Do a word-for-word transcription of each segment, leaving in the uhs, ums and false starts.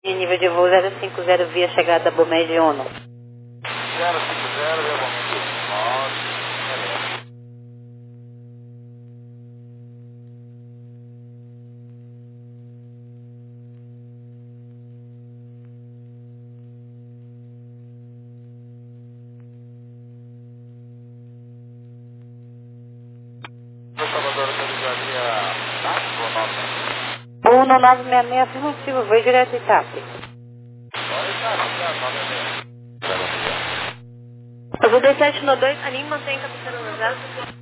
Nível de voo zero cinco zero via chegada Bomed Uno. zero cinco zero via Bomed Uno. Salvador, autorizaria táxi ou nove? Uno nove seis seis afirmativo, voo direto Itap. Azul dois sete um dois, anime mantém cabeceira no zero.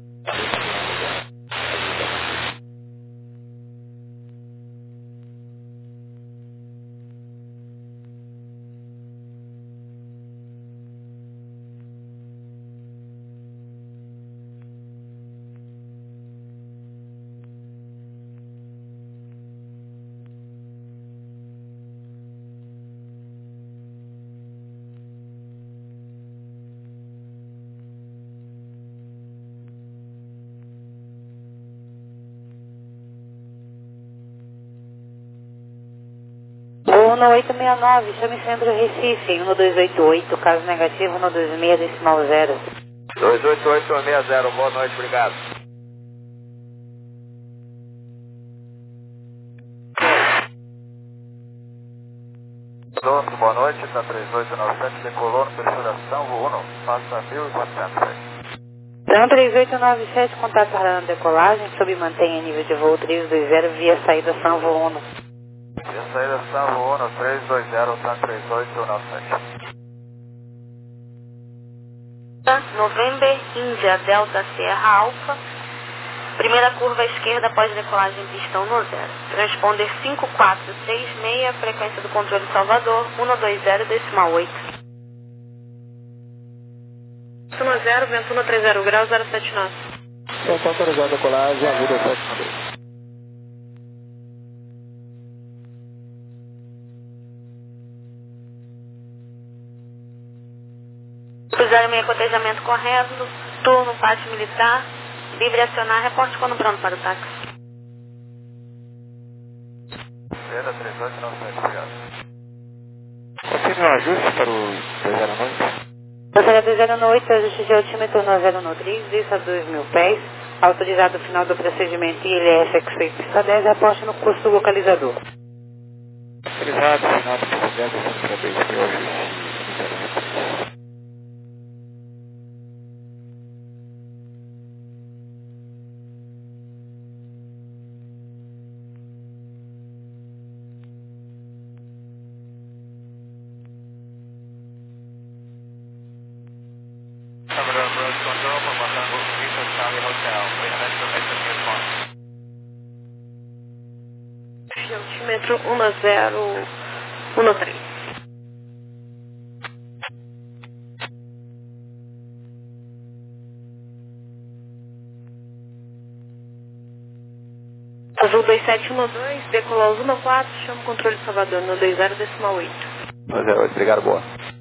Uno oito seis nove, chame Centro Recife, um dois oito oito, caso negativo, um dois seis decimal zero. dois oito oito seis zero, boa noite, obrigado. Pronto, boa noite, está três oito nove sete, decolou no perfuração, voo Uno, passa mil e quatrocentos. Então três oito nove sete, contato aguardando decolagem, sob mantenha nível de voo trezentos e vinte via saída São Voo Uno. Via saída São Voo Uno, trezentos e vinte, tá três oito nove sete. November, Índia, Delta, Sierra, Alfa. Primeira curva à esquerda após decolagem pistão no zero. Transponder cinco quatro seis seis, frequência do controle Salvador, um dois zero decimal oito. um zero, vento um três zero graus, zero sete nove. Então, autorizado a decolagem, Azul dois sete um dois. Fizeram meio cotejamento correto, turno, pátio militar, livre acionar, reporte quando pronto para o táxi. Venda três oito nove sete, obrigado. Continua o ajuste para o dois zero nove? Passageiro dois zero oito, ajuste de altímetro no zero um três, isso a dois mil pés. Autorizado o final do procedimento I L S X seis pista dez, reporte no curso localizador. Autorizado o final do procedimento para dois mil ajuste. Salvador Approach Control from Matango Vista Charlie Hotel. We have information here from. Altímetro um zero um três. Azul dois sete um dois, decolou Azul um quatro, chama o controle Salvador no dois zero decimal oito. dois zero oito, obrigado, boa.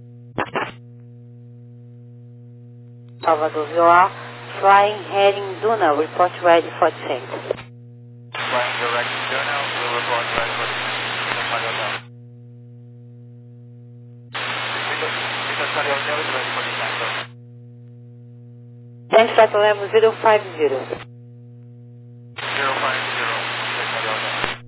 Salvador Vioar, flying heading Duna, report ready for descent. Flying direct to Duna, we'll report ready for descent. Vista Charlie Hotel is ready for descent. Descent flight level zero five zero. zero five zero, Vista Charlie Hotel.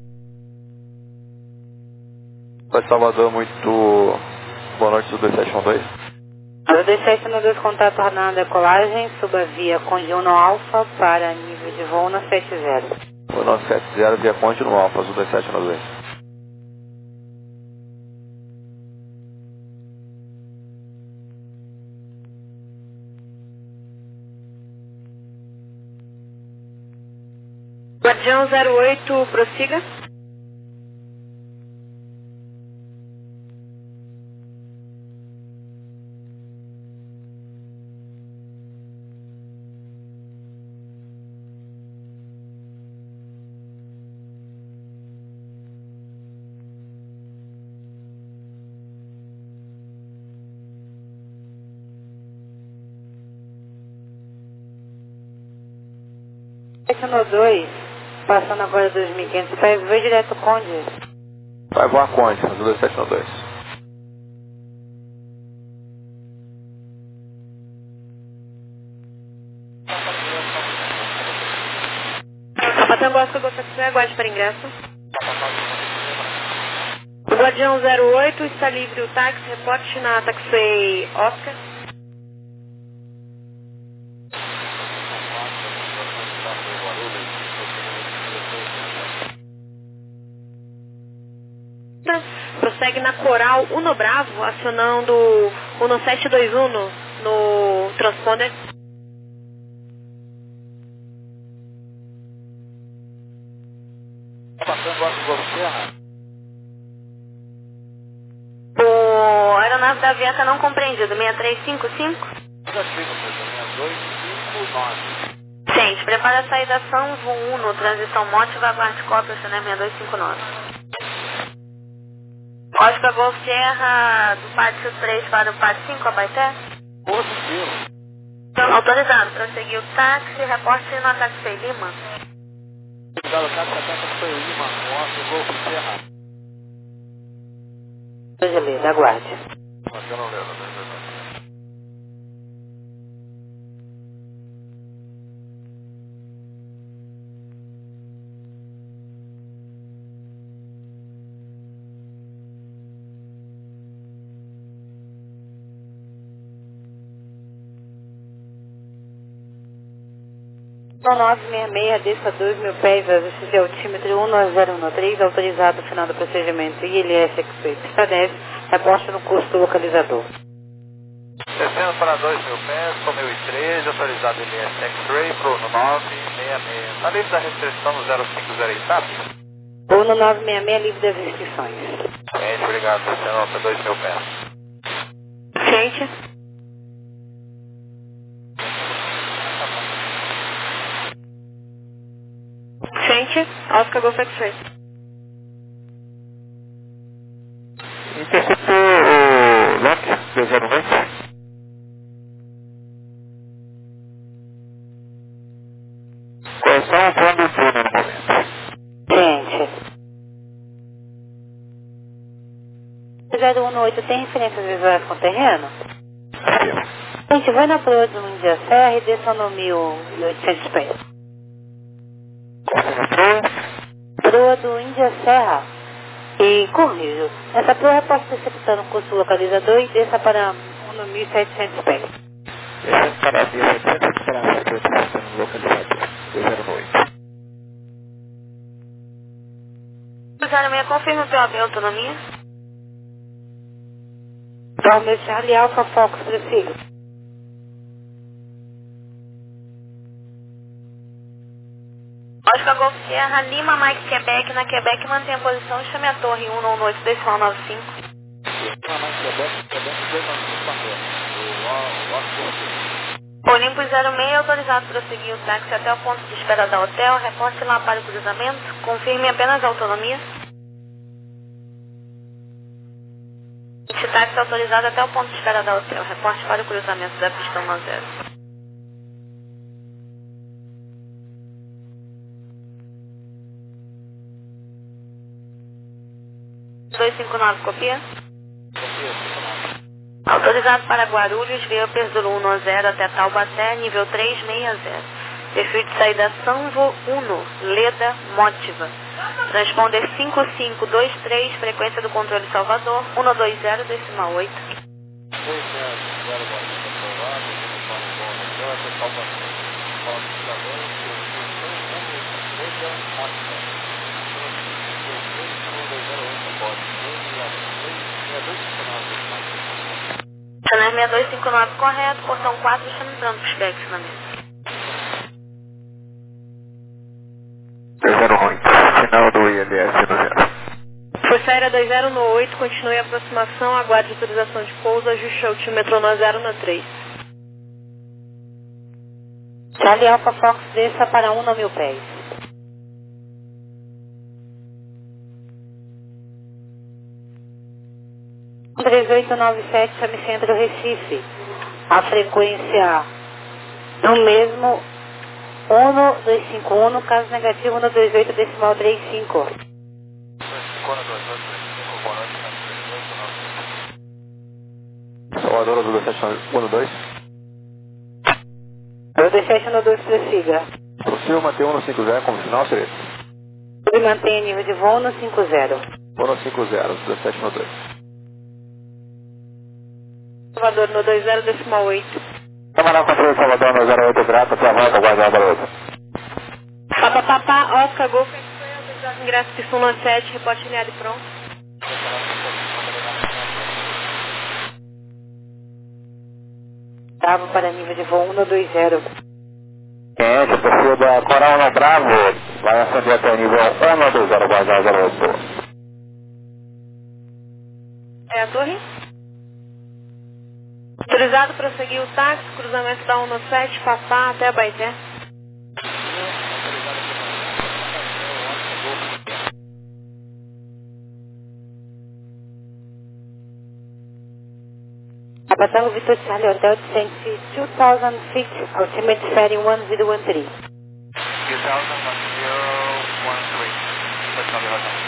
Oi, Salvador, muito boa noite do dois sete um dois. dois sete um dois, contato aguardando decolagem, suba via Conde Uno Alfa para nível de voo no sete zero. O nove sete zero via Conde no Alfa, Azul dois sete um dois. Guardião zero oito, prossiga. sete um dois, passando agora dois mil e quinhentos pés, voo direto Conde. vai voar Conde, azul dois sete um dois. Capitão Oscar Golf X-Ray, aguarde para ingresso. O Guardião zero oito, está livre o táxi, reporte na Taxiway Oscar. Prossegue na Coral Uno Bravo, acionando Uno sete dois um no transponder. O aeronave da Avianca não compreendido, seis três cinco cinco. Gente, prepara a saída São Uno, transição Mótiva, aguarde cópia, seis dois cinco nove. Oscar Golf Sierra do Pátio três para o Pátio cinco, Abaité. Autorizado, prosseguir o táxi, reporte na Taxiway Lima. Obrigado, táxi, até Taxiway Lima, Oscar Golf Sierra. Beleza, aguarde. Eu não lembro, não lembro. nove seis seis, desça dois mil pés, ajuste de altímetro um zero um três, autorizado final do procedimento I L S X-Ray pista dez, reporte no curso localizador. Descendo para dois mil pés, com mil e treze, autorizado I L S X-Ray para o nove seis seis. Está livre da restrição no zero cinco zero I T A P? Ou no nove seis seis, livre das restrições. Gente, obrigado, descendo para dois mil pés. Gente. Gente, Oscar Golf X-Ray. Interceptou o Lock dois zero dois. Correção plano do túnel no momento. Gente. zero um oito tem referências visuais com o terreno? Gente, vai na proa do Índia Serra e desça no mil e oitocentos pés. Proa do Índia Serra e corrijo. Essa proa pode ser executando o curso localizador e desça para no mil e setecentos pés. Descendo para mil e setecentos para a executando o localizador dois zero oito. zero seis, confirma o P O B autonomia. Palmer Charlie Alpha Fox, prossiga. Oscar Golf Sierra, Lima, Mike, Quebec, na Quebec, mantém a posição e chame a torre um um oito, decimal nove cinco. Olimpo zero seis, autorizado para seguir o táxi até o ponto de espera da hotel, reporte lá para o cruzamento, confirme apenas a autonomia. Este táxi autorizado até o ponto de espera da hotel, reporte para o cruzamento da pista um zero. dois cinco nove, copia? Autorizado para Guarulhos, veio Perdulo um zero até Taubaté, nível três seis zero. Perfil de saída Sanvo um, Leda, Mótiva. Transponder cinco cinco dois três, frequência do controle Salvador, um dois zero, decimal oito. Channel seis dois cinco nove correto, portão quatro, estamos entrando para os backs na mesa. dois zero oito, final do I L S no zero. Força Aérea dois zero um oito, continue a aproximação, aguarde autorização de pouso, ajuste altímetro no zero um três. Charlie Alpha Fox, desça para um mil pés. três oito nove sete, Semicentro Recife. A frequência do mesmo um dois cinco um, caso negativo um dois oito, decimal trinta e cinco. Salvador, Azul dois sete um dois. Azul dois sete um dois, prossiga. Possível manter um no cinco zero como final, seria? Ele mantém nível de voo no cinco zero. um no cinco zero, Azul dois sete um dois. Salvador no dois zero decimal oito. Camarão controle Salvador no zero oito, grato, até a volta, guarda zero oito. Papa Papa, Oscar Golf, ingresso pistão no sete, reporte alinhado e pronto. Bravo para nível de voo um dois zero. Quente, perfil da Coral no Bravo, vai acender até o nível um dois zero, guarda zero oito. É a torre? Autorizado para seguir o táxi, cruzamento da um no sete, Papá até a Baité. Papa Tango Victor Charlie Hotel descende two thousand feet, ultimate fairing one zero one three. two thousand one zero one three. Let's go to the hotel.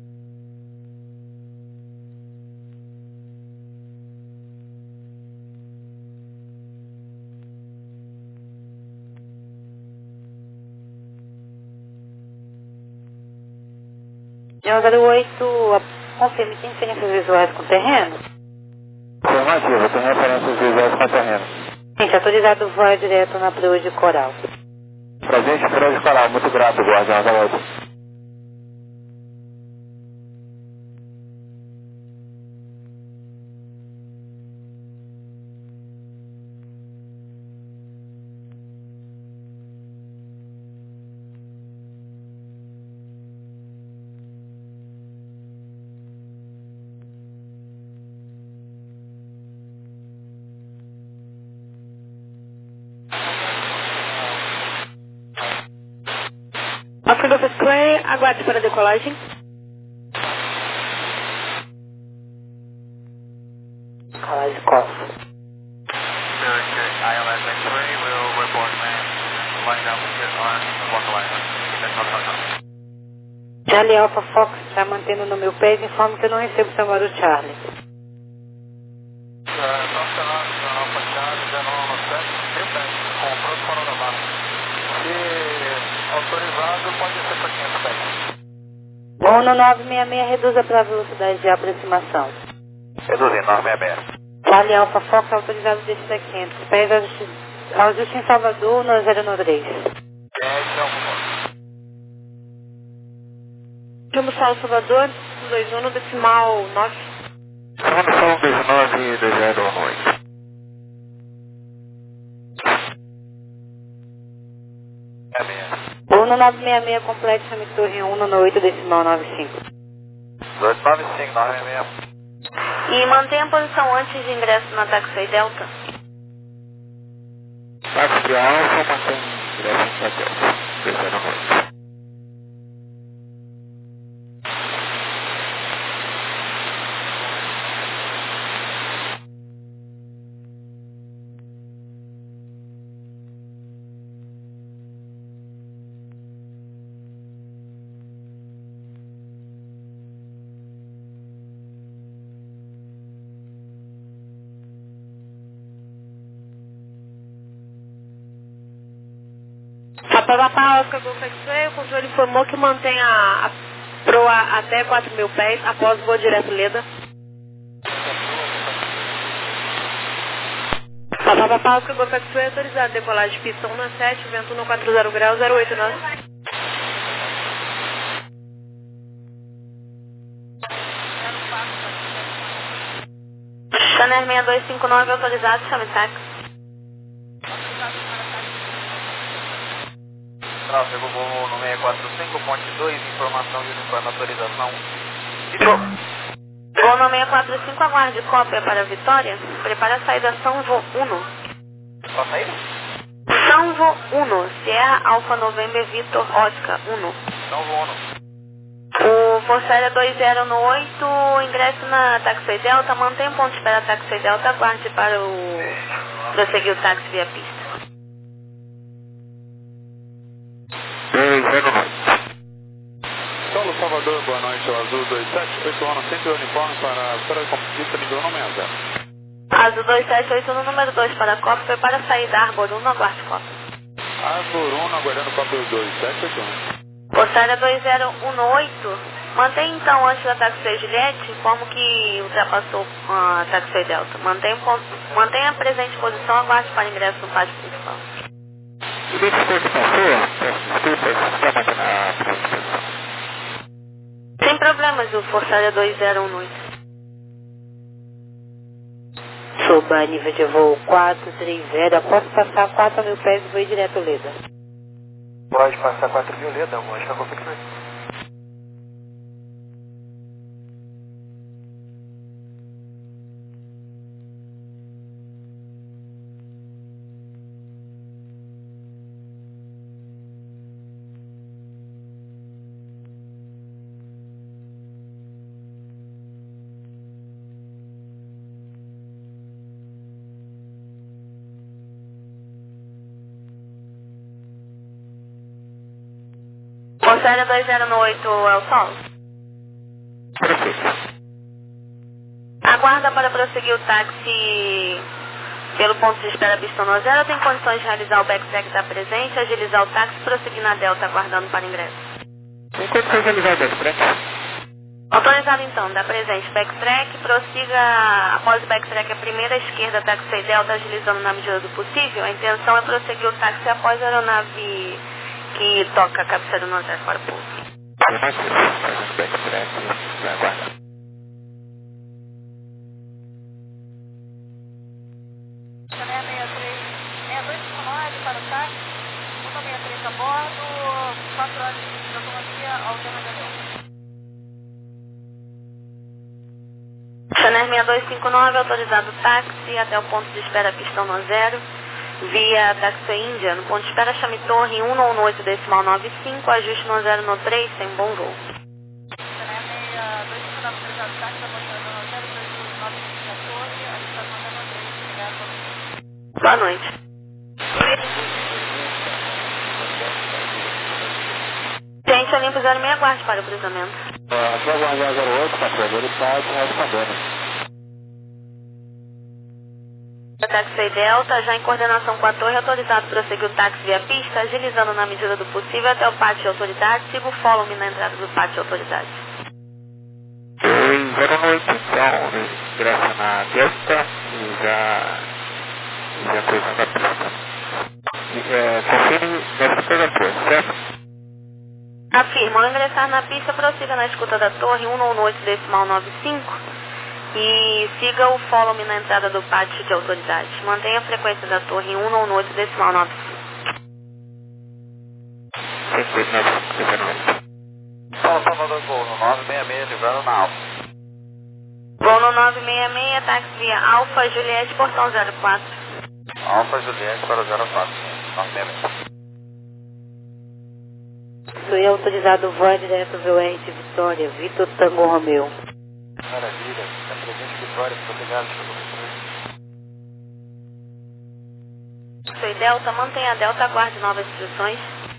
zero oito, confirme, tem referências visuais com terreno? Afirmativo, tem referências visuais com terreno. Gente, autorizado voar direto na proa de Coral. Presente, proa de Coral, muito grato, guardião zero oito. Oscar Golf Square, aguarde para a decolagem. Decolagem Costa. I L S X-ray will report man line up on one line. That's not hot. Charlie Alpha Fox está mantendo no meu pé e informa que eu não recebo o chamado Charlie. Autorizado, pode ser para quinhentos pés. Voo no nove seis seis, reduza para a velocidade de aproximação. Reduzindo, nove seis seis. Charlie Alpha Fox autorizado desde a quinhentos pés, ajuste em Salvador no zero nove três. Chamo Sal Salvador, dois um decimal nove. São dois nove dois zero oito. Voo no nove seis seis, complete chame torre um no oito decimal nove cinco. dois nove cinco, nove seis seis. E mantenha a posição antes de ingresso na Taxi Delta. Táxi Alfa, mantém ingresso na Delta. dois zero oito. Papa Papa, Oscar Golf X-ray, o controle informou que mantém a, a proa até quatro mil pés após o voo direto Leda. Papa Papa, Oscar Golf X-ray, autorizado, decolagem pistão na sete, vento no quatro zero graus, zero oito nove. Channel seis dois cinco nove, autorizado, chame táxi. Tráfego voo no seis quatro cinco, ponte dois, informação de uniforme, autorização. Vitor. Voo no seis quatro cinco, aguarde cópia para Vitória. Prepara a saída São Vô um. Qual saída? São Vô um, Sierra Alfa November Vitor Oscar um. São Vô um. O Força Aérea dois zero no oito, ingresso na Taxi Delta, mantém ponto de espera Taxi Delta, aguarde para o prosseguir o táxi via pista. Saulo Salvador, boa noite, ao Azul dois sete, oito anos, sempre uniforme para a Vitória Competista, nível nove zero. Azul dois sete oito no número dois para a Copa, foi para sair da Arbor uno, aguarde Copa. Arbor uno, aguardando Copa dois sete oito um. Portária dois zero um oito, mantém então antes da Taxi Juliette, como que ultrapassou a Taxi Delta. Mantém, mantém a presente posição, aguarde para ingresso no pátio principal. E depois que passou, peço desculpas, já máquina a posição. Sem problemas, o Portária dois zero um oito. Soba nível de voo quatro três zero, após passar quatro mil pés, voo direto Leda. Pode passar quatro mil Leda, acho que eu confirmei. Portária dois zero um oito, é o sol? Aguarda para prosseguir o táxi pelo ponto de espera Pistão Zero. Tem condições de realizar o backtrack da presente, agilizar o táxi e prosseguir na Delta, aguardando para ingresso. Tem condições de realizar o backtrack? Autorizado então, da presente, backtrack, prossiga após o backtrack a primeira esquerda, táxi Delta, agilizando na medida do possível. A intenção é prosseguir o táxi após a aeronave que toca a cabeceira no zero para o pouso. Mais isso, fazendo backtrack, vai aguardar. Chanel seis três, seis dois cinco nove para o táxi, um sessenta e três a bordo, quatro horas de autonomia, alternativa. Chanel seis dois cinco nove, autorizado táxi até o ponto de espera Pistão no Zero, via Taxi Índia, no ponto de espera Chame Torre um um oito decimal nove cinco, ajuste no zero no três, sem bom voo. Chanel seis dois cinco nove, autorizado táxi, apontando no zero dois nove cinco da Torre, ajustado no zero no três, obrigado. Boa noite. Gente, Olimpo zero seis, aguarde para o cruzamento. Aqui é o Guardião zero oito, passageiro táxi, respondendo. Taxi Delta, já em coordenação com a torre, autorizado prosseguir o táxi via pista, agilizando na medida do possível até o pátio de autoridade. Siga o follow-me na entrada do pátio de autoridade. dois zero oito, então, ingressa na Delta e já, já cruzando a pista. É, confirme, deve ser a torre, certo? Afirma, ao ingressar na pista, prossiga na escuta da torre um um oito decimal nove cinco e siga o follow-me na entrada do pátio de autoridade. Mantenha a frequência da torre um um oito decimal nove cinco. São Salvador Gol no nove seis seis, livrando na Alfa. Voo no nove seis seis, táxi via Alfa Juliette, portão zero quatro. Alfa Juliette para o zero quatro, nove seis seis. Sou autorizado voar direto Voente Vitória, Vitor Tango Romeu. Maravilha, está presente Vitória, muito obrigado pelo controle. Sou Delta, mantenha a Delta, aguarde novas instruções.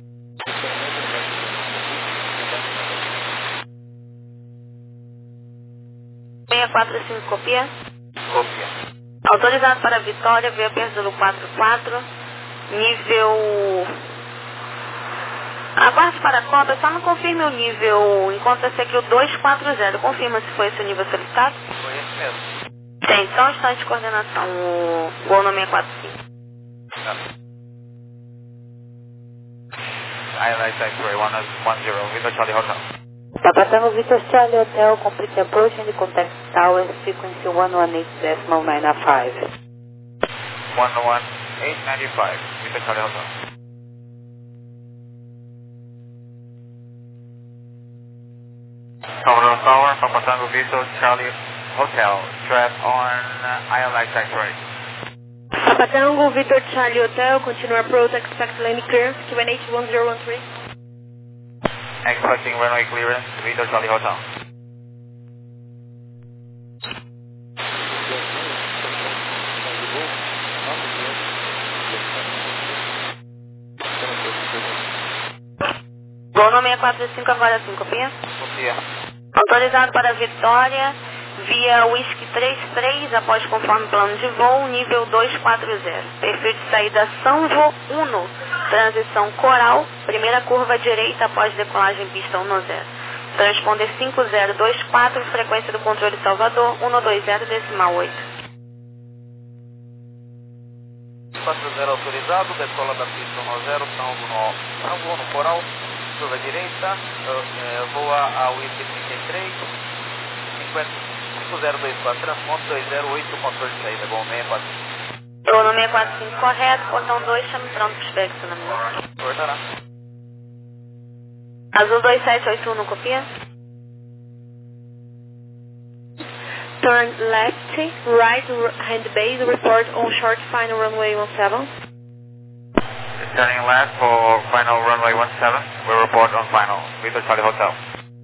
seis quatro cinco, copia. Copia. Autorizado para Vitória, veio Perzulo quatro quatro, nível... Aguarde para a Copa, só não confirme o nível, encontra-se aqui o dois quatro zero, confirma se foi esse o nível solicitado? Foi esse mesmo. Tem, só um instante de coordenação, o gol no seis quatro cinco. Highlight X-Ray one zero, Vitor Charlie Hotel. Papa Tango Vitor Charlie Hotel, complete approach in the contact tower, frequency one one eight decimal nine five. one one eight nine five, Vitor Charlie Hotel. Salvador Tower, Papa Tango Vitor Charlie Hotel, trap on uh, I L X X-Ray. Papa Tango, Vitor Charlie Hotel, continue approach, expect lane clearance, Q N H one zero one three. Expecting runway clearance, Vitor Charlie Hotel. Gol no seis quatro cinco, agora sim, copia. Copia. Autorizado para Vitória, via Whisky três três, após conforme plano de voo, nível dois quatro zero. Perfil de saída São João um, transição Coral, primeira curva direita após decolagem pista um zero. Transponder cinco zero dois quatro, frequência do controle Salvador, um dois zero decimal oito. quatro zero autorizado, decola da pista um zero, São João, São João no Coral, curva direita, é, voa a Whisky trinta e três, cinco zero dois quatro, transponder dois zero oito, controle de saída, bom, seis quatro cinco. Estou no seis quatro cinco correto, portão dois, chame pronto para inspecionamento. Cortará. Azul dois sete oito um, copia. Turn left, right hand base, report on short final runway one seven. Turning left for final runway one seven, we report on final, Victor Charlie Hotel.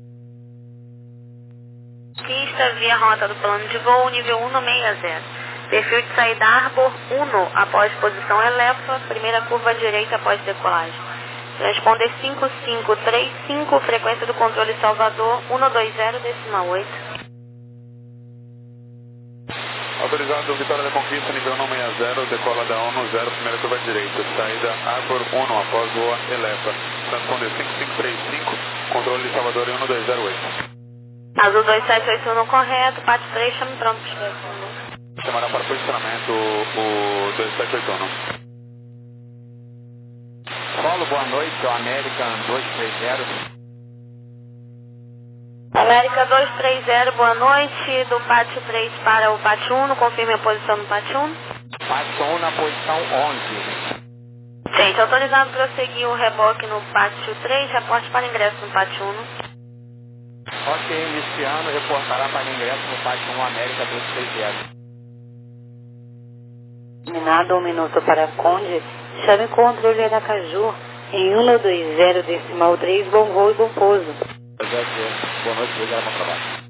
Pista via rota do plano de voo, nível um seis zero. Perfil de saída Arbor um, após posição Elefa, primeira curva direita após decolagem. Transponder cinco cinco três cinco, frequência do controle Salvador, um dois zero decimal oito. Autorizado Vitória da Conquista, nível um seis zero, decola da um zero, primeira curva direita, saída Arbor um, após voa Elefa. Transponder cinco cinco três cinco, controle de Salvador em um dois zero oito. Azul dois sete oito um correto, P A T três, chame pronto para inspecionamento. Chamará para posicionamento o dois sete oito um. Paulo, boa noite, o American dois três zero. América dois três zero, boa noite, do Pátio três para o Pátio um, confirme a posição do Pátio um. Pátio um na posição onze. Gente, autorizado prosseguir o reboque no Pátio três, reporte para ingresso no Pátio um. Ok, iniciando, reportará para ingresso no Pátio um América dois três zero. Terminado um minuto para Conde, chame o controle Aracaju em um dois zero decimal três, bom voo e bom pouso. Boa noite, obrigado pelo trabalho.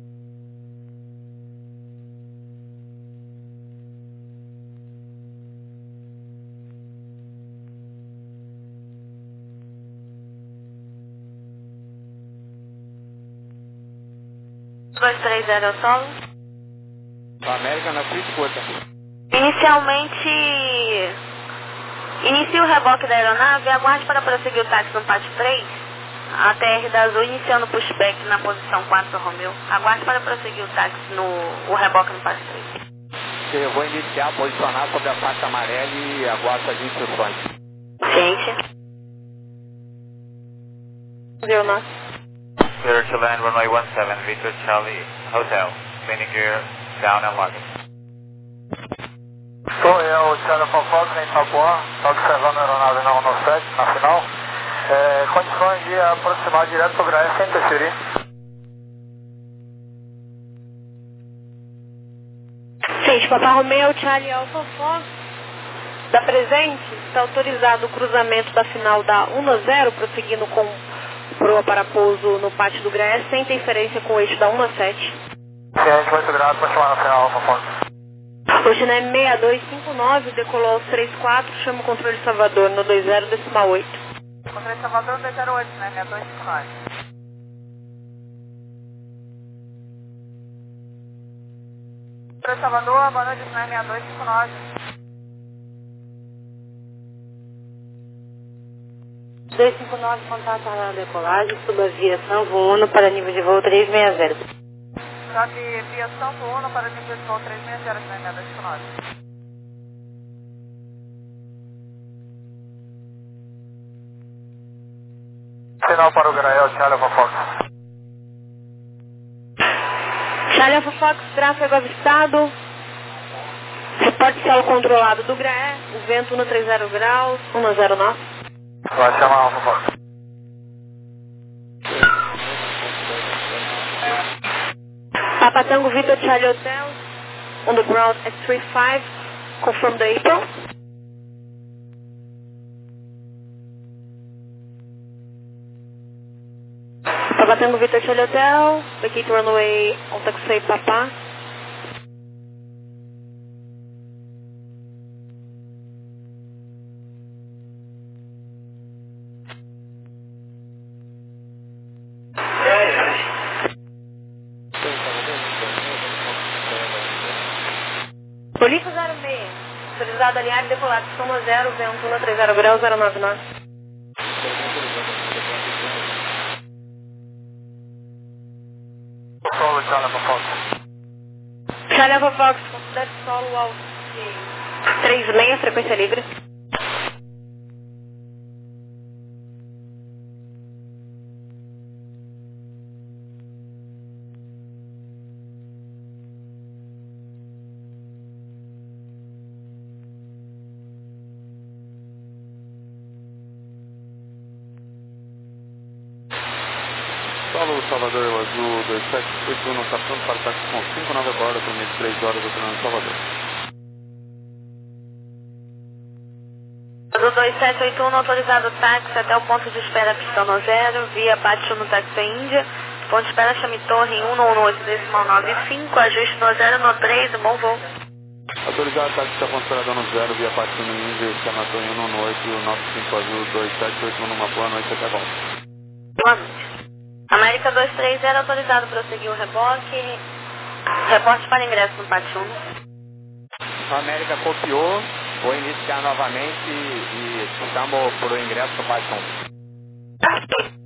dois três zero é o solo. O América na sua escuta. Inicialmente, inicie o reboque da aeronave, aguarde para prosseguir o táxi no Pátio três. A T R da Azul iniciando o pushback na posição quatro Romeu. Aguarde para prosseguir o táxi no o reboque no Pátio três. Eu vou iniciar, posicionar sobre a faixa amarela e aguardo as instruções. Gente. Zero nove. Clear to land runway one seven, Victor Charlie Hotel. Landing gear down and lock it. Estou, é o Charlie Fofox em Itapuã, está observando a aeronave na um sete, na final. É, condições de aproximar direto para o Graé sem interferir. Gente, Papai Romeo, Charlie Alpha Fox, da presente, está autorizado o cruzamento da final da um zero, prosseguindo com proa para pouso no pátio do Graé, sem interferência com o eixo da um sete. Ciente, muito grato para chamar na final, Alpha Fox. Hoje na seis dois cinco nove, decolou aos três quatro, chama o controle Salvador no dois zero decimal oito. Controle Salvador dois zero oito, né? seis dois cinco nove. Controle Salvador, boa noite, né? seis dois cinco nove. dois cinco nove, contato na decolagem, suba via Sanvo Uno para nível de voo trezentos e sessenta. Sobe via Santo Uno para nível de voo trezentos e sessenta, né? seis dois cinco nove. Final para o Grael, Charlie Fofox. Charlie Alpha Fox, tráfego avistado. Reporte solo controlado do Graé, o vento no trinta graus, um zero nove. Vai chamar Alpha Fox. Papa Tango Victor Charlie Hotel, on the ground at three five, confirm the April. Papa Tango Victor Charlie Hotel, vacate runway on taxiway Papa. Polícia zero seis, autorizado alinhado, decolado, soma zero, vento um três zero grau, zero nove nove. Solo, Charlie Alpha Fox. Charlie Alpha Fox, considere solo alto de três seis, frequência livre. Solo Salvador, eu azul dois sete oito um, está pronto para ataque com cinco nove borda, por meio de três horas, operando Salvador. Do dois sete oito um, autorizado táxi até o ponto de espera pistão no zero, via Pátio no táxi Índia, ponto de espera chame torre em um um oito decimal nove cinco, ajuste no zero no três, bom voo. Autorizado táxi está ponto de espera no zero, via Pátio no Índia, chama torre em um um oito nove cinco azul dois sete oito um, numa boa noite, até volta. Boa noite. América dois três zero, autorizado prosseguir o reboque. Reporte para ingresso no Pátio um. A América copiou, vou iniciar novamente e chamo por o ingresso no Pátio um.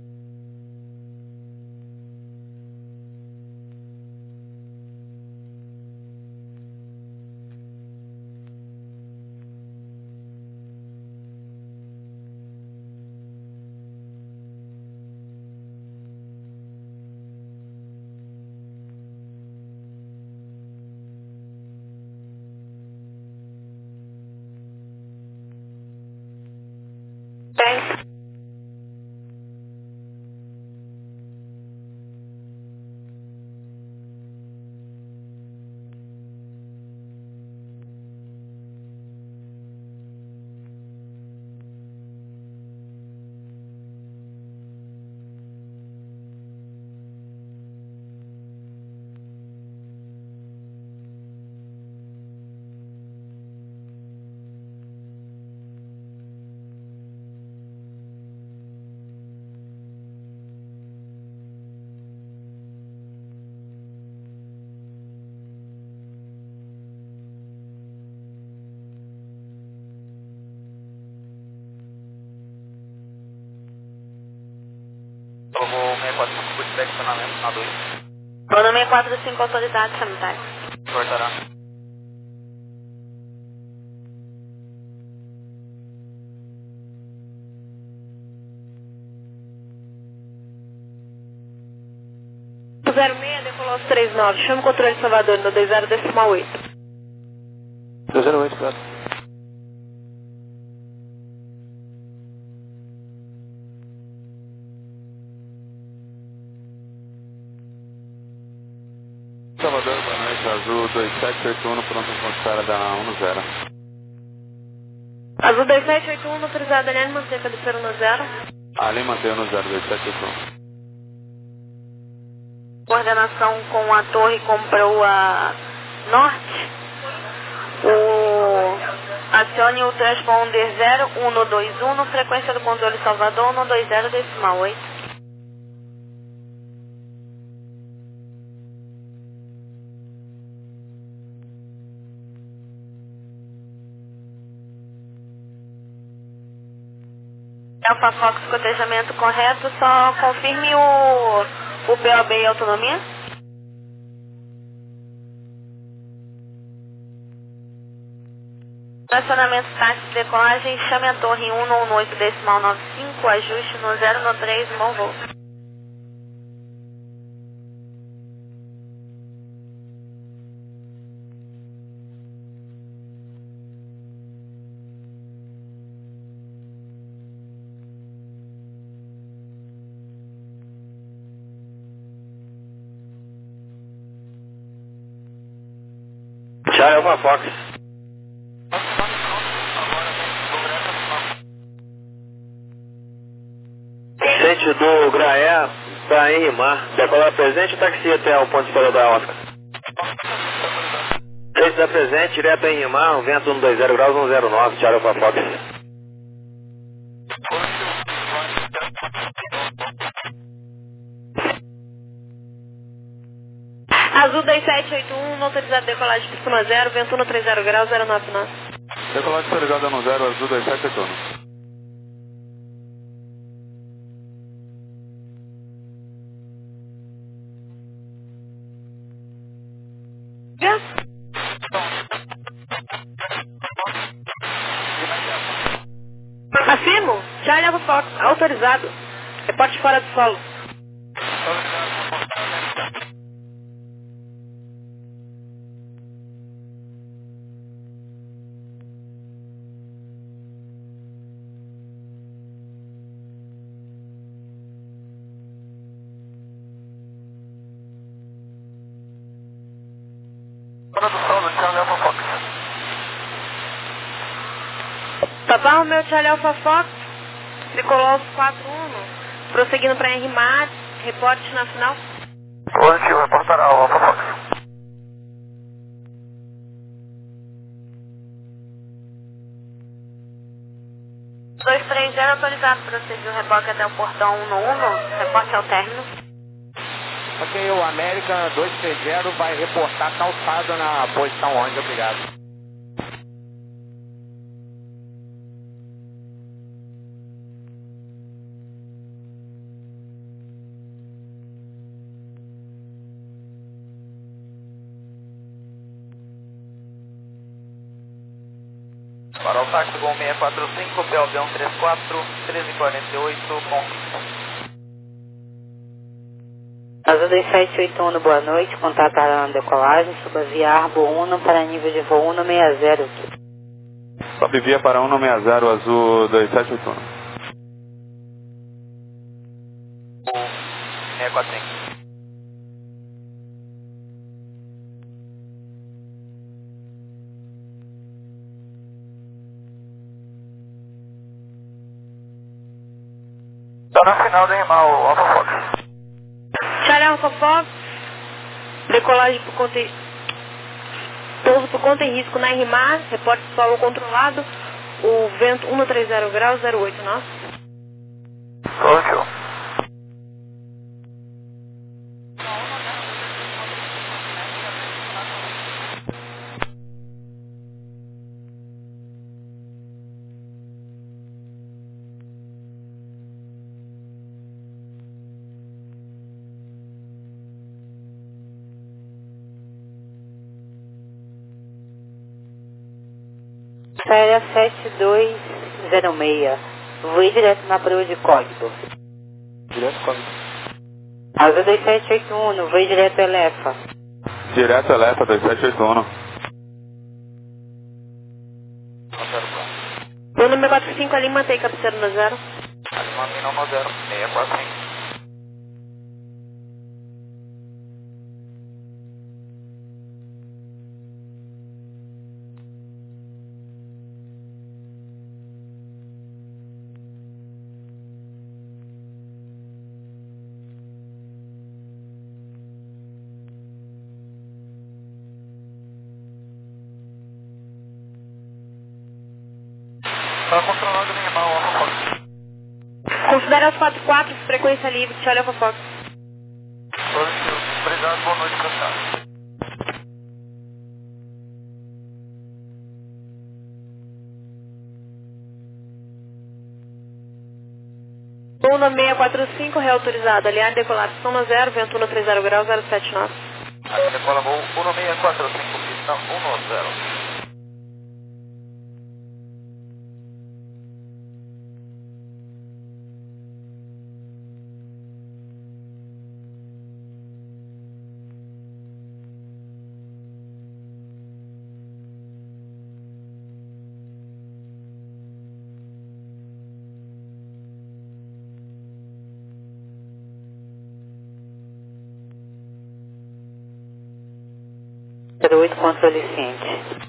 Vou seis quatro cinco, por direcionamento na dois. Voo seis quatro cinco, autorizado, chame táxi. Cortará. zero seis, decolou três nove, chama o controle de Salvador no dois zero decimal oito. dois zero oito, claro. Salvador, boa noite, azul dois sete oito um, pronto para espera da um zero. Azul dois sete oito um, autorizado alinhado, manter cabeceira no zero. Ali mantém no zero dois sete oito um. Coordenação com a torre comprou a norte. O... Acione o transponder zero um dois um, frequência do controle Salvador um dois zero decimal oito. Alpha Fox, cotejamento correto, só confirme o, o P O B e autonomia. Estacionamento táxi de decolagem, chame a torre um um oito decimal nove cinco, ajuste no zero no três, bom voo. Charlie Alpha Fox. Vicente do Graé, está em Rimar. Decolar presente ou táxi até o ponto de espera da Oscar? Vicente da presente, direto em Rimar, vento um dois zero graus, um zero nove, Charlie Alpha Fox. Azul dois sete sete oito um, autorizado decolagem pista um zero, vento um trinta graus, zero nove nove. Decolagem autorizada no zero, azul dois sete oito um. Afirmo, Charlie Alpha Fox, autorizado. Reporte fora do solo. Fora do solo, Charlie Alpha Fox. Papa Romeo Charlie Alpha Fox, tricolor quatro um, prosseguindo para R M A, reporte nacional. Positivo, reportará ao Alpha Fox. dois três zero autorizado para prosseguir o reboque até o portão um um, reporte ao término. Ok, o América dois três zero vai reportar calçado na posição onze, obrigado. Para o táxi Gol seis quatro cinco, P O B um três quatro, treze quarenta e oito, com Azul dois sete oito um, boa noite, contato a decolagem, suba via Arbo um para nível de voo um seis zero. Sobe via para um seis zero, azul dois sete oito um. seis quatro cinco. Tá no final do R M A, o Alpha Fox. Charlie Alpha Fox, decolagem por conta e... pouso por conta e risco na R M A, reporte solo controlado, o vento um trinta graus, zero oito nove. Positivo. Séria sete dois zero seis, voe direto na prova de código. Direto código. Azul dois sete oito um, voe direto Elefa. Direto Elefa dois sete oito um. O número quatro cinco ali, mantém cabeceira no zero. Lima Mina um zero, seis quatro cinco. Tá controlado o R M A, o Alpha Fox. Considera os quatro quatro, frequência livre, Charlie Alpha Fox. Positivo. Obrigado, boa noite, pessoal. Luna seis quatro cinco, reautorizado, aliado, decolar, soma zero, vento um trinta graus, zero sete nove. Aqui decola voo um seis quatro cinco, pista um zero. zero oito, controle ciente.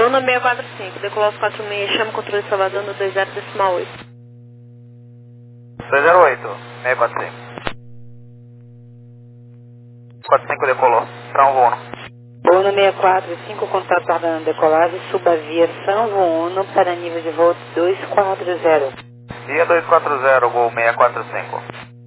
Bruna seiscentos e quarenta e cinco, decolou aos quatro seis, chama o controle de Salvador no dois zero decimal oito. dois zero oito, seiscentos e quarenta e cinco. quarenta e cinco decolou, para um voo uno. Bruna seiscentos e quarenta e cinco, contato aguardando decolagem, suba via São Voo uno para nível de voo dois quatro zero. Via dois quatro zero, voo seiscentos e quarenta e cinco.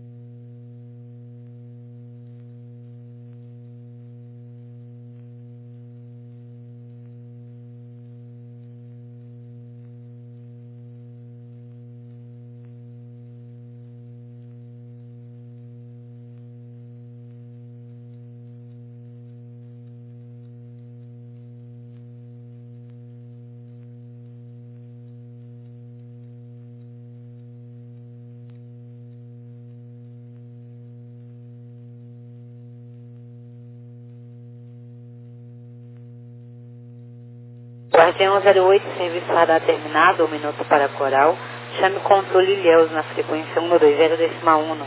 Guardião zero oito, serviço radar terminado, um minuto para Coral. Chame o controle Ilhéus na frequência cento e vinte decimal um.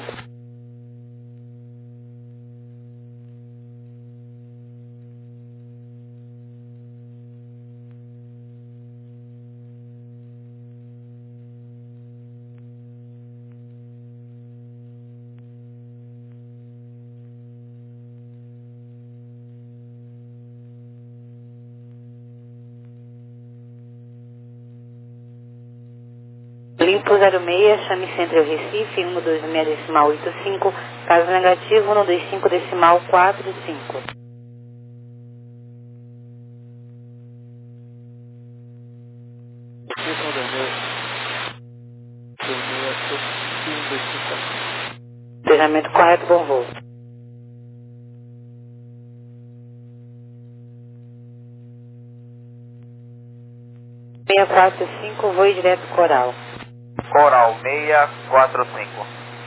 Limpo zero seis, chame Centro Recife, cento e vinte e seis decimal oitenta e cinco, caso negativo, cento e vinte e cinco decimal quarenta e cinco. Treinamento correto, bom voo. seiscentos e quarenta e cinco, voe direto Coral. Coral seiscentos e quarenta e cinco.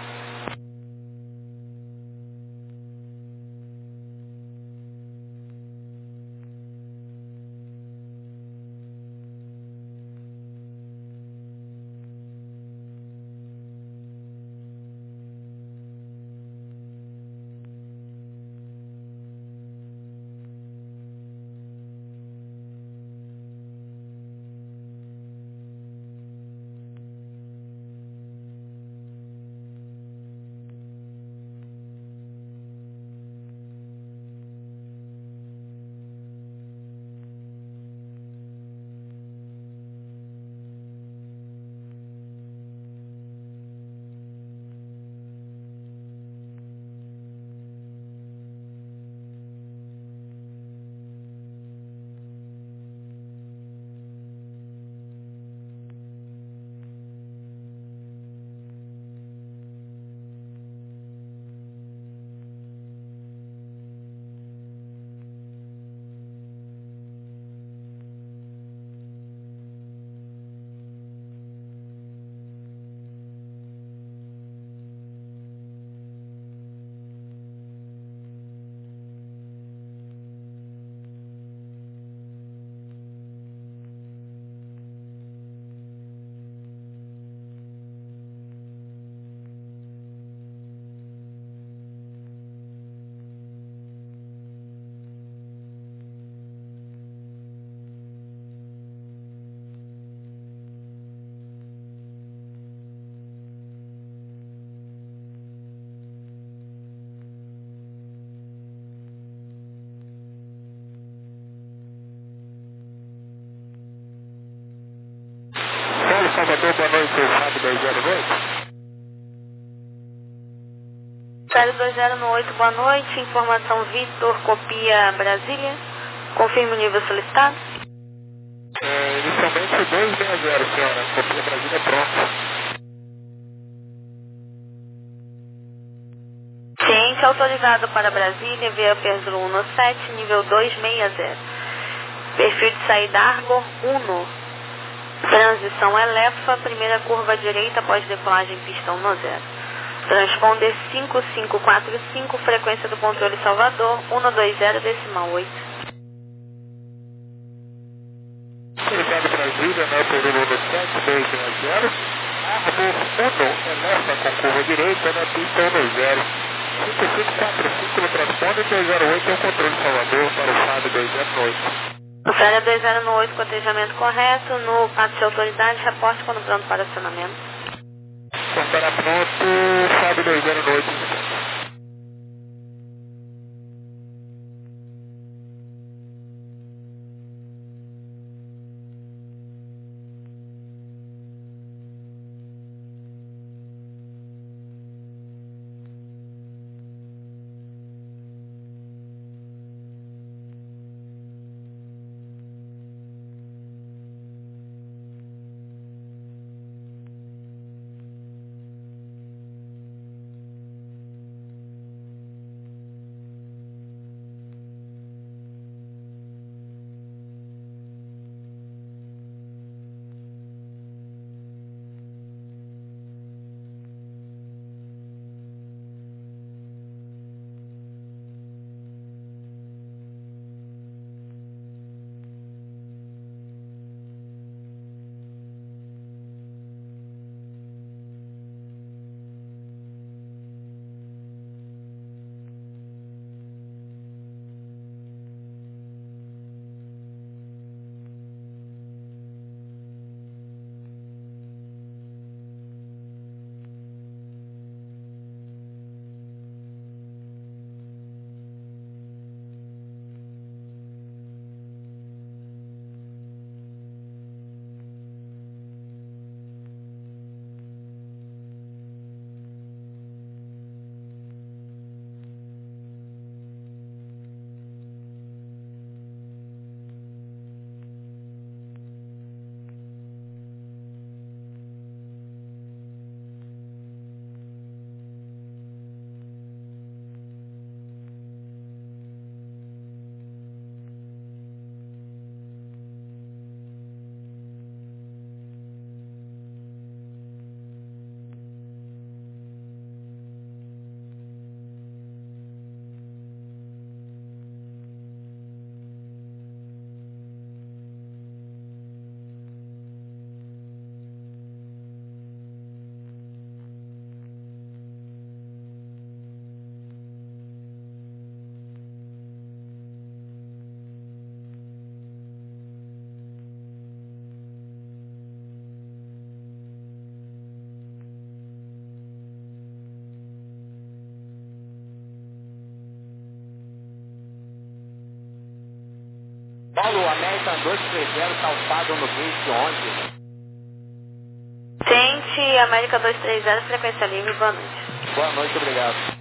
Salvador, boa noite, Fábio dois zero oito. Fábio dois zero oito, boa noite. Informação Vitor, copia Brasília. Confirme o nível solicitado. É, inicialmente dois seis zero, senhora. Copia Brasília pronta. Ciente autorizado para Brasília, via Perzulo sete, nível dois seis zero. Perfil de saída Argor um. Transição Elefa, primeira curva à direita após decolagem pistão no zero. Transponder cinco cinco quatro cinco, frequência do controle Salvador, cento e vinte decimal oito. Obrigado Brasília, né, Perzulo sete, dois seis zero. Argor um, Elefa com curva à direita, né, pistão no zero. cinco cinco quatro cinco no transponder, dois zero oito é o controle Salvador para o Fábio dois zero oito. Célia dois zero oito, cotejamento correto. No pátio de autoridade, reporte quando pronto para acionamento. Quando para pronto, Fábio dois zero oito. Paulo, América dois três zero, calçado no gate onze. Tente, América dois três zero, frequência livre, boa noite. Boa noite, obrigado.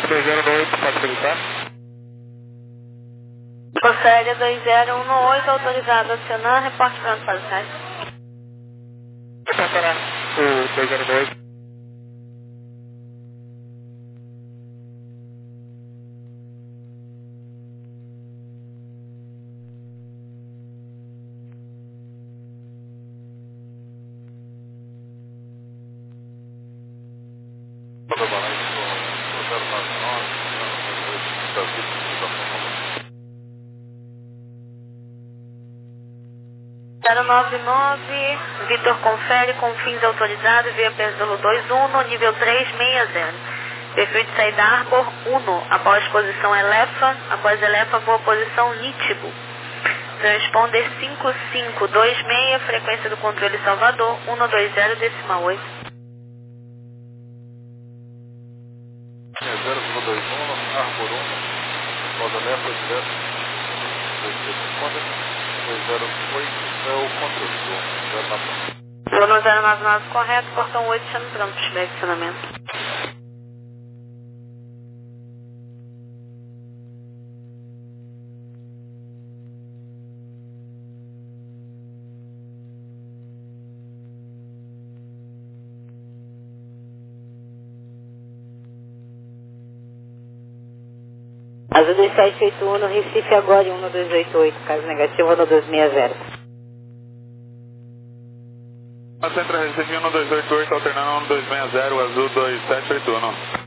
dois zero um oito, pode habilitar? Força Aérea dois zero um oito, autorizado a acionar, reporte pronto para o site. Vou parar o dois zero um oito. zero nove nove, Vitor confere com fins autorizados via Perdolo dois um no nível trezentos e sessenta. Perfil de saída Arbor um, após posição Elefa, após Elefa voa posição Nítibo. Transponder cinco cinco dois seis, frequência do controle Salvador, cento e vinte, decimal oito. zero vírgula dois um, Arbor um, após Elefa, direto, dois zero oito é o controle do zero nove nove. Zona zero nove nove correto, portão oito, chame pronto para direcionamento. Azul dois sete oito um no Recife agora em um dois oito oito, caso negativo um dois seis zero. A Centra Recife um dois oito oito, alternando um dois seis zero, Azul dois sete oito um.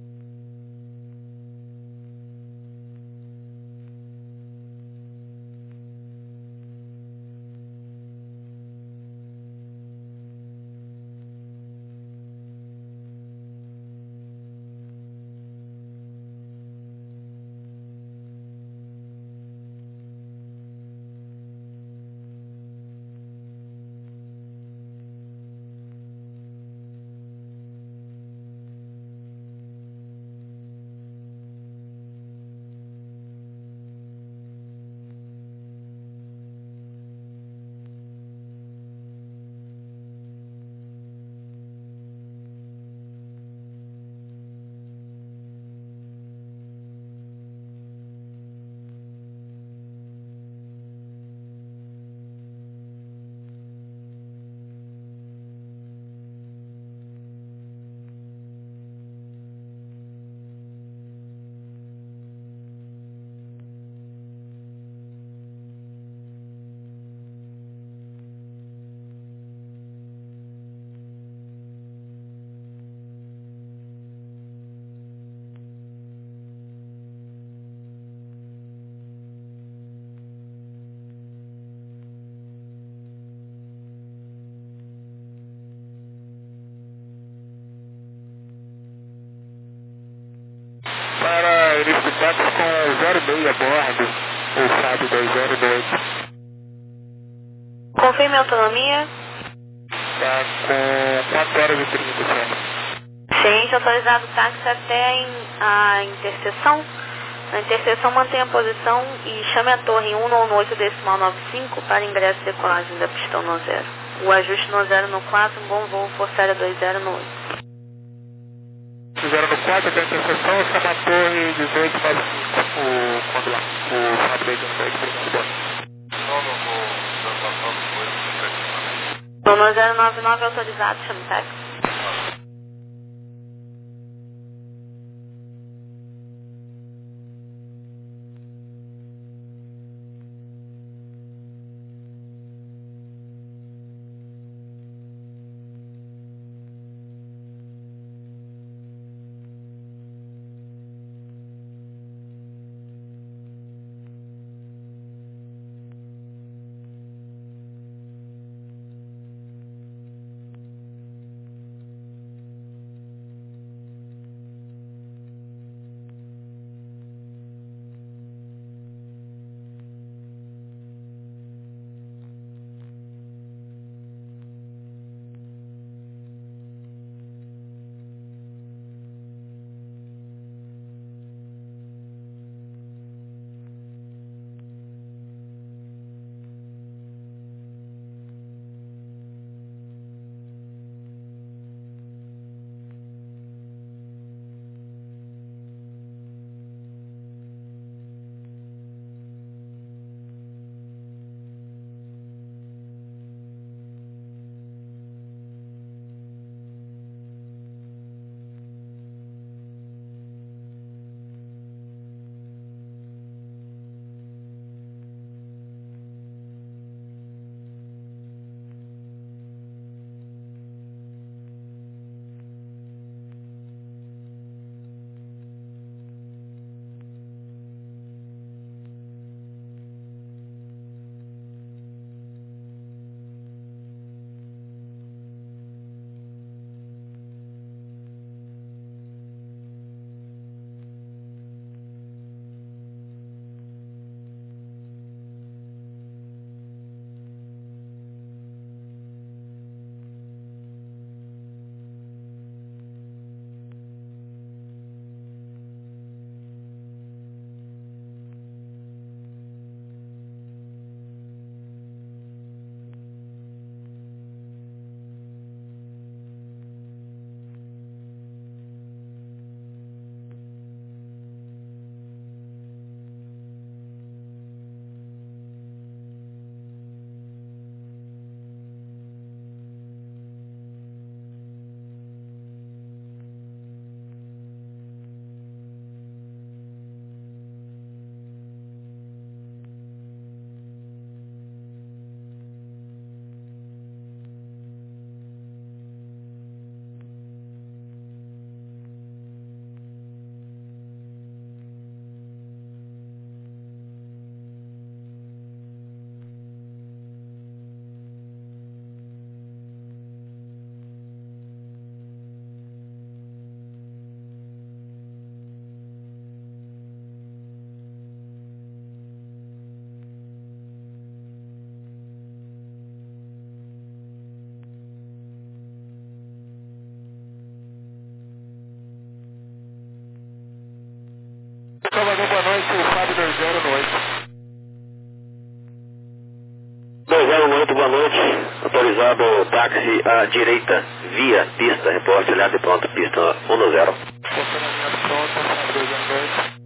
Para início de dados com zero seis a bordo, o F A B dois zero dois. Confirme a autonomia. Está com quatro horas e trinta, senhor. Ciente, autorizado táxi até a, in, a interseção. Na interseção mantenha a posição e chame a torre em um oito decimal nove cinco para ingresso e decolagem da pistão no zero. O ajuste no zero no quatro, um bom voo, Força Aérea dois zero no oito. zero no quatro, da interseção, chama a torre dezoito nove cinco, o, quando lá, o F A B dois zero dois, primeiro bordo. Não, não vou translação depois do direcionamento. Zona zero nove nove autorizado, chame táxi. oito, Fábio dois zero no oito. dois zero no oito, boa noite. Autorizado táxi à direita, via pista, reporte, olhado e pronto, pista um zero. Posicionamento pronto, Fábio dois zero no oito.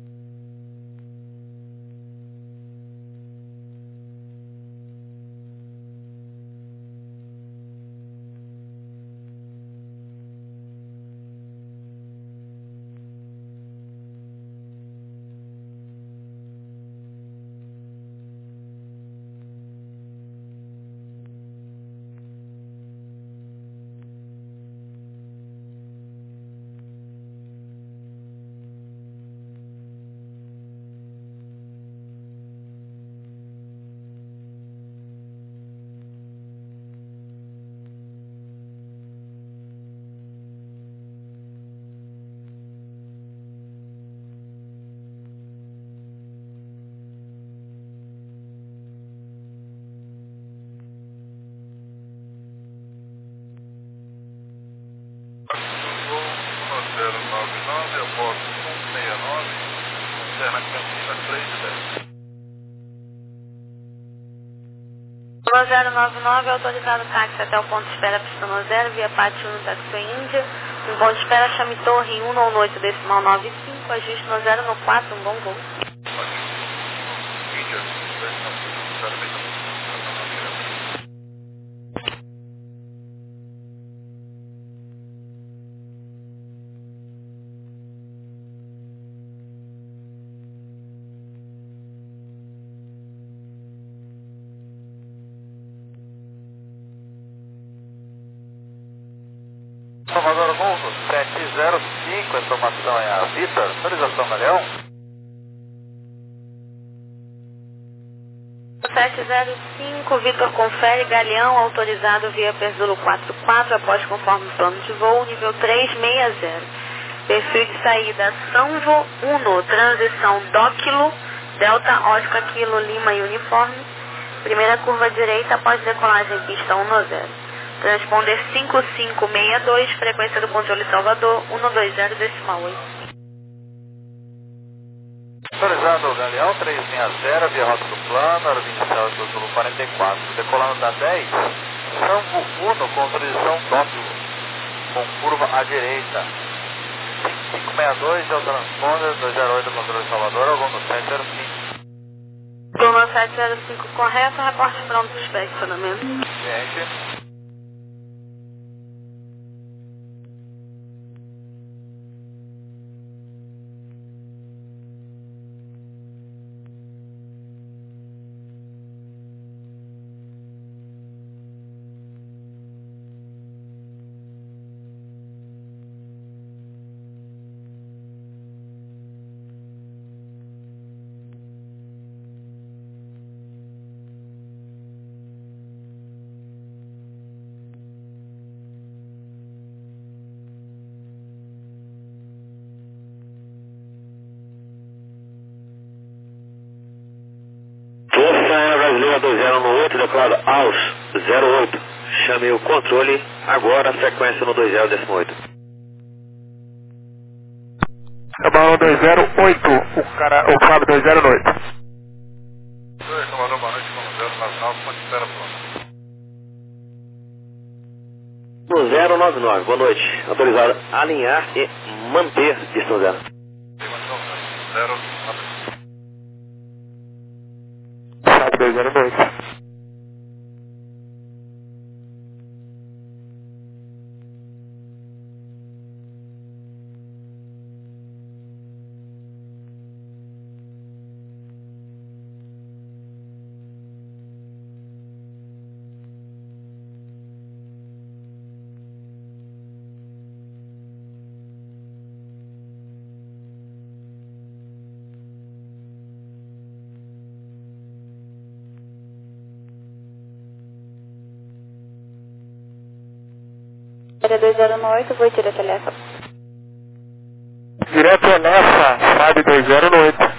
um zero nove nove, autorizado táxi até o ponto de espera pista um zero, via Pátio no Taxi Índia. Um ponto de espera, chame Torre um no oito decimal nove cinco, ajuste no zero no quatro, um bom voo. Salvador Mundo, sete zero cinco, a informação é a Vitor, autorização Galeão. sete zero cinco, Vitor confere, Galeão, autorizado via Perzulo quatro quatro, após conforme plano de voo, nível três seis zero. Perfil de saída Sanvo um, transição Dóquilo, Delta Oscar Kilo Lima e Uniforme. Primeira curva direita após decolagem pista um zero. Transponder cinco cinco seis dois, frequência do controle Salvador, um dois zero decimal oito. Autorizado Galeão, três seis zero, via rota do plano, hora vinte e sete, Perzulo quarenta e quatro. Decolando da dez, Sanvo um, com transição Dóquilo, com curva à direita. cinco cinco seis dois, é o transponder, dois zero oito, controle Salvador, aluno sete zero cinco. Plano sete zero cinco correto, reporte pronto para inspecionamento. Gente. Brasileira dois zero no oito, declarado aos zero oito. Chame o controle agora, sequência no dois zero décimo oito. Camarão dois zero oito, o, cara, o Fábio dois zero no oito. Oi, Camarão, boa noite, um zero nove nove, ponto de espera pronto. No zero nove nove, boa noite. Autorizado alinhar e manter distância zero. zero nove. Fábio dois zero no oito. dois zero oito, vou direto a Lefa. Direto a Lefa, Fábio dois zero no oito.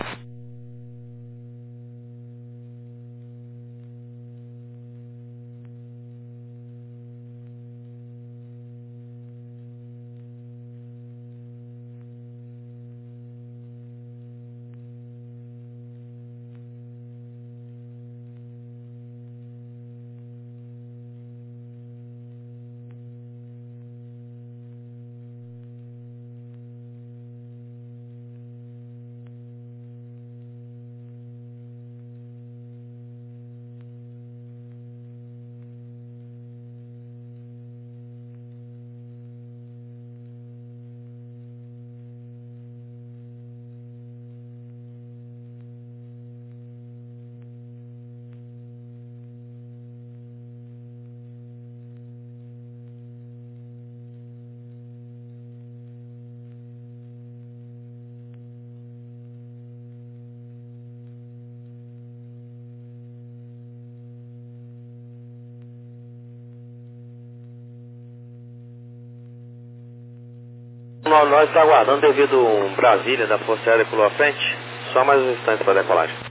Nós estamos aguardando devido a um Brasília da Força Aérea pulou à frente. Só mais um instante para a decolagem.